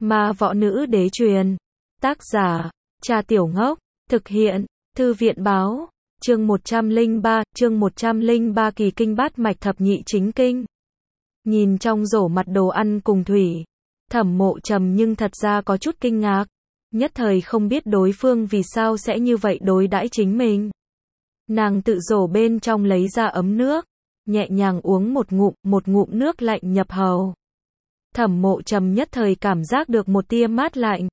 Ma Võ Nữ Đế truyền. Tác giả, Trà Tiểu Ngốc. Thực hiện, Thư viện Báo. Chương 103, Kỳ kinh bát mạch thập nhị chính kinh. Nhìn trong rổ mặt đồ ăn cùng thủy, Thẩm Mộ Trầm nhưng thật ra có chút kinh ngạc, nhất thời không biết đối phương vì sao sẽ như vậy đối đãi chính mình. Nàng tự rổ bên trong lấy ra ấm nước, nhẹ nhàng uống một ngụm nước lạnh nhập hầu. Thẩm Mộ Trầm nhất thời cảm giác được một tia mát lạnh.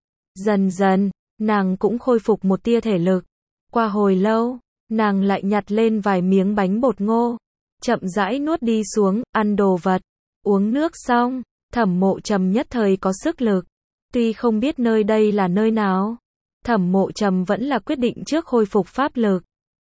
Dần dần, nàng cũng khôi phục một tia thể lực. Qua hồi lâu, nàng lại nhặt lên vài miếng bánh bột ngô, chậm rãi nuốt đi xuống, ăn đồ vật, uống nước xong, Thẩm Mộ Trầm nhất thời có sức lực. Tuy không biết nơi đây là nơi nào, Thẩm Mộ Trầm vẫn là quyết định trước khôi phục pháp lực.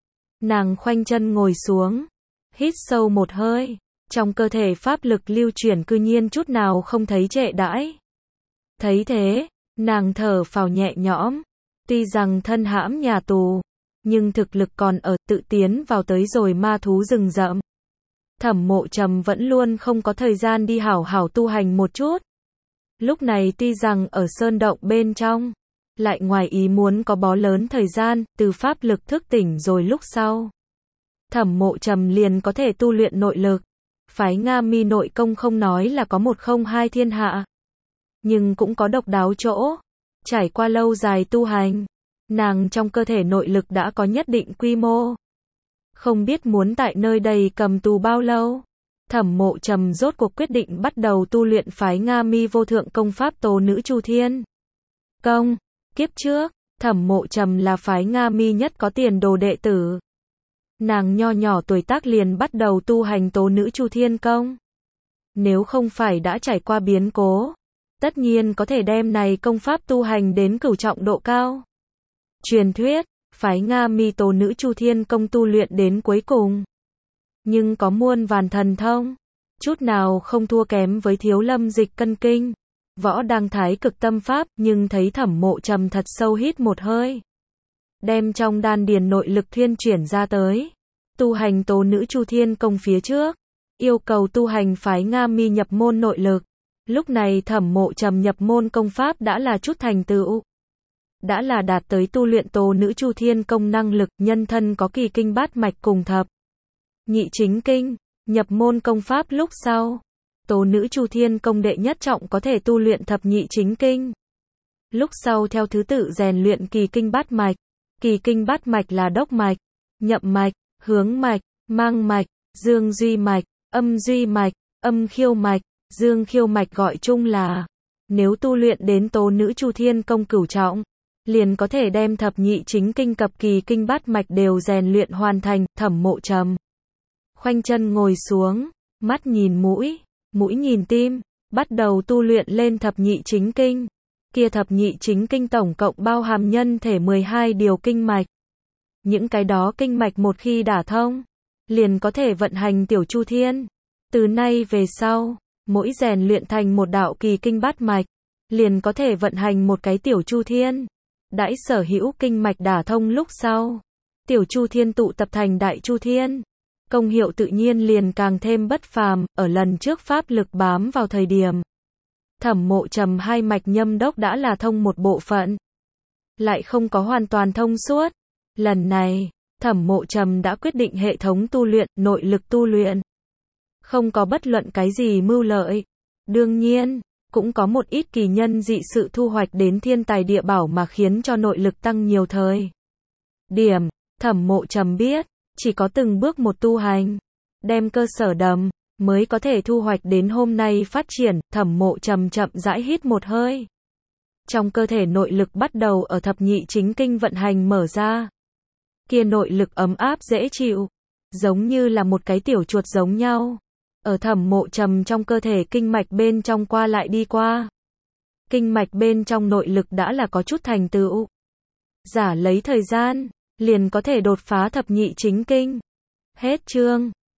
Nàng khoanh chân ngồi xuống, hít sâu một hơi, trong cơ thể pháp lực lưu chuyển cư nhiên chút nào không thấy trệ đãi. Thấy thế, nàng thở phào nhẹ nhõm, tuy rằng thân hãm nhà tù, nhưng thực lực còn ở, tự tiến vào tới rồi ma thú rừng rậm. Thẩm Mộ Trầm vẫn luôn không có thời gian đi hảo hảo tu hành một chút. Lúc này tuy rằng ở sơn động bên trong, lại ngoài ý muốn có bó lớn thời gian, từ pháp lực thức tỉnh rồi lúc sau. Thẩm Mộ Trầm liền có thể tu luyện nội lực. Phái Nga Mi nội công không nói là có một không hai thiên hạ, nhưng cũng có độc đáo chỗ. Trải qua lâu dài tu hành, nàng trong cơ thể nội lực đã có nhất định quy mô. Không biết muốn tại nơi đây cầm tù bao lâu, Thẩm Mộ Trầm rốt cuộc quyết định bắt đầu tu luyện phái Nga Mi vô thượng công pháp Tố Nữ Chu Thiên Công. Kiếp trước, Thẩm Mộ Trầm là phái Nga Mi nhất có tiền đồ đệ tử. Nàng nho nhỏ tuổi tác liền bắt đầu tu hành Tố Nữ Chu Thiên Công. Nếu không phải đã trải qua biến cố, tất nhiên có thể đem này công pháp tu hành đến cửu trọng độ cao. Truyền thuyết, phái Nga Mi Tố Nữ Chu Thiên Công tu luyện đến cuối cùng, nhưng có muôn vàn thần thông, chút nào không thua kém với Thiếu Lâm Dịch Cân Kinh, Võ Đăng Thái Cực Tâm Pháp, nhưng thấy Thẩm Mộ Trầm thật sâu hít một hơi, đem trong đan điền nội lực thuyên chuyển ra tới, tu hành Tố Nữ Chu Thiên Công phía trước, yêu cầu tu hành phái Nga Mi nhập môn nội lực. Lúc này Thẩm Mộ Trầm nhập môn công pháp đã là chút thành tựu, đã là đạt tới tu luyện Tố Nữ Chu Thiên Công năng lực, nhân thân có kỳ kinh bát mạch cùng thập nhị chính kinh. Nhập môn công pháp lúc sau, Tố Nữ Chu Thiên Công đệ nhất trọng có thể tu luyện thập nhị chính kinh. Lúc sau theo thứ tự rèn luyện kỳ kinh bát mạch. Kỳ kinh bát mạch là đốc mạch, nhậm mạch, hướng mạch, mang mạch, dương duy mạch, âm duy mạch, âm khiêu mạch, dương khiêu mạch, gọi chung là. Nếu tu luyện đến Tố Nữ Chu Thiên Công cửu trọng, liền có thể đem thập nhị chính kinh cập kỳ kinh bát mạch đều rèn luyện hoàn thành. Thẩm Mộ Trầm khoanh chân ngồi xuống, mắt nhìn mũi, mũi nhìn tim, bắt đầu tu luyện lên thập nhị chính kinh. Kia thập nhị chính kinh tổng cộng bao hàm nhân thể 12 điều kinh mạch. Những cái đó kinh mạch một khi đả thông, liền có thể vận hành tiểu chu thiên. Từ nay về sau, mỗi rèn luyện thành một đạo kỳ kinh bát mạch, liền có thể vận hành một cái tiểu chu thiên. Đãi sở hữu kinh mạch đả thông lúc sau, tiểu chu thiên tụ tập thành đại chu thiên. Công hiệu tự nhiên liền càng thêm bất phàm. Ở lần trước pháp lực bám vào thời điểm, Thẩm Mộ Trầm hai mạch nhâm đốc đã là thông một bộ phận, lại không có hoàn toàn thông suốt. Lần này, Thẩm Mộ Trầm đã quyết định hệ thống tu luyện, nội lực tu luyện, không có bất luận cái gì mưu lợi. Đương nhiên, cũng có một ít kỳ nhân dị sự thu hoạch đến thiên tài địa bảo mà khiến cho nội lực tăng nhiều thời điểm. Thẩm Mộ Trầm biết, chỉ có từng bước một tu hành, đem cơ sở đầm, mới có thể thu hoạch đến hôm nay phát triển. Thẩm Mộ Trầm chậm rãi hít một hơi. Trong cơ thể nội lực bắt đầu ở thập nhị chính kinh vận hành mở ra. Kia nội lực ấm áp dễ chịu, giống như là một cái tiểu chuột giống nhau. Ở Thẩm Mộ Trầm trong cơ thể kinh mạch bên trong qua lại đi qua. Kinh mạch bên trong nội lực đã là có chút thành tựu. Giả lấy thời gian, liền có thể đột phá thập nhị chính kinh. Hết chương.